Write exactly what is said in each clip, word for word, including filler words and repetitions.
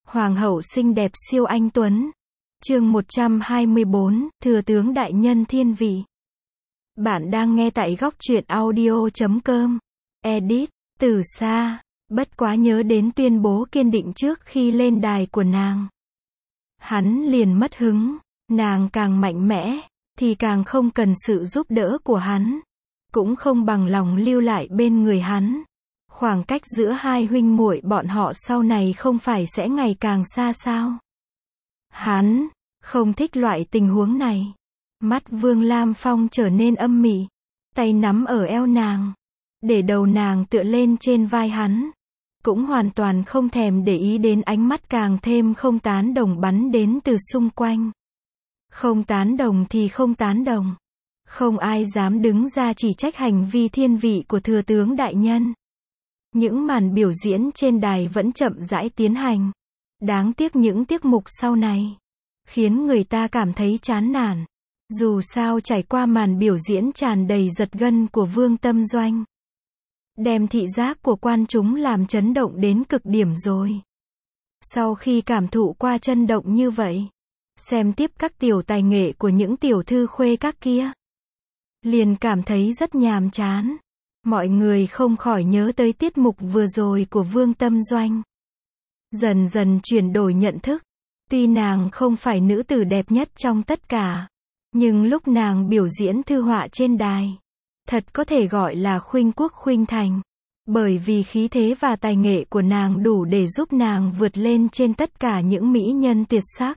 Hoàng hậu xinh đẹp siêu anh tuấn. Chương một trăm hai mươi bốn, Thừa tướng đại nhân thiên vị. Bạn đang nghe tại góc truyện audio chấm com. Edit, từ xa, bất quá nhớ đến tuyên bố kiên định trước khi lên đài của nàng. Hắn liền mất hứng, nàng càng mạnh mẽ, thì càng không cần sự giúp đỡ của hắn. Cũng không bằng lòng lưu lại bên người hắn. Khoảng cách giữa hai huynh muội bọn họ sau này không phải sẽ ngày càng xa sao? Hắn không thích loại tình huống này. Mắt Vương Lam Phong trở nên âm mị, tay nắm ở eo nàng, để đầu nàng tựa lên trên vai hắn, cũng hoàn toàn không thèm để ý đến ánh mắt càng thêm không tán đồng bắn đến từ xung quanh. Không tán đồng thì không tán đồng. Không ai dám đứng ra chỉ trách hành vi thiên vị của thừa tướng đại nhân. Những màn biểu diễn trên đài vẫn chậm rãi tiến hành. Đáng tiếc những tiết mục sau này khiến người ta cảm thấy chán nản. Dù sao trải qua màn biểu diễn tràn đầy giật gân của Vương Tâm Doanh, đem thị giác của quan chúng làm chấn động đến cực điểm rồi. Sau khi cảm thụ qua chân động như vậy, xem tiếp các tiểu tài nghệ của những tiểu thư khuê các kia, liền cảm thấy rất nhàm chán. Mọi người không khỏi nhớ tới tiết mục vừa rồi của Vương Tâm Doanh. Dần dần chuyển đổi nhận thức. Tuy nàng không phải nữ tử đẹp nhất trong tất cả, nhưng lúc nàng biểu diễn thư họa trên đài, thật có thể gọi là khuynh quốc khuynh thành. Bởi vì khí thế và tài nghệ của nàng đủ để giúp nàng vượt lên trên tất cả những mỹ nhân tuyệt sắc.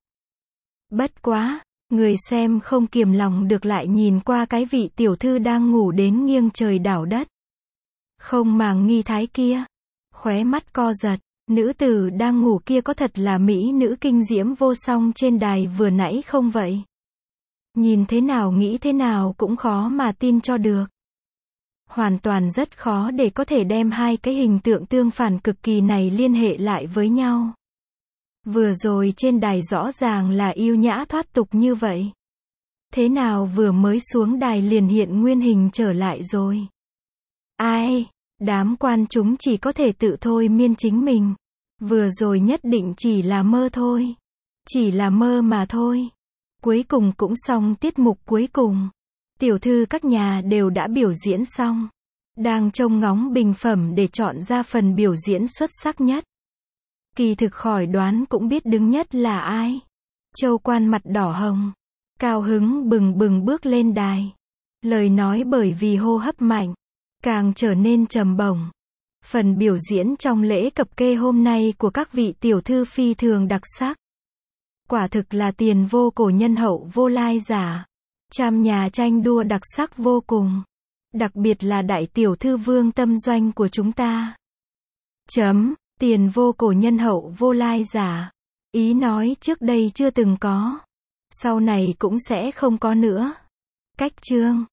Bất quá, người xem không kiềm lòng được lại nhìn qua cái vị tiểu thư đang ngủ đến nghiêng trời đảo đất, không màng nghi thái kia. Khóe mắt co giật, nữ tử đang ngủ kia có thật là mỹ nữ kinh diễm vô song trên đài vừa nãy không vậy? Nhìn thế nào nghĩ thế nào cũng khó mà tin cho được. Hoàn toàn rất khó để có thể đem hai cái hình tượng tương phản cực kỳ này liên hệ lại với nhau. Vừa rồi trên đài rõ ràng là yêu nhã thoát tục như vậy. Thế nào vừa mới xuống đài liền hiện nguyên hình trở lại rồi? Ai? Đám quan chúng chỉ có thể tự thôi miên chính mình. Vừa rồi nhất định chỉ là mơ thôi. Chỉ là mơ mà thôi. Cuối cùng cũng xong tiết mục cuối cùng. Tiểu thư các nhà đều đã biểu diễn xong. Đang trông ngóng bình phẩm để chọn ra phần biểu diễn xuất sắc nhất. Kỳ thực khỏi đoán cũng biết đứng nhất là ai. Châu Quan mặt đỏ hồng, cao hứng bừng bừng bước lên đài. Lời nói bởi vì hô hấp mạnh, càng trở nên trầm bổng. Phần biểu diễn trong lễ cập kê hôm nay của các vị tiểu thư phi thường đặc sắc. Quả thực là tiền vô cổ nhân hậu vô lai giả. Trăm nhà tranh đua đặc sắc vô cùng. Đặc biệt là đại tiểu thư Vương Tâm Doanh của chúng ta. Chấm, tiền vô cổ nhân hậu vô lai giả. Ý nói trước đây chưa từng có. Sau này cũng sẽ không có nữa. Cách chương.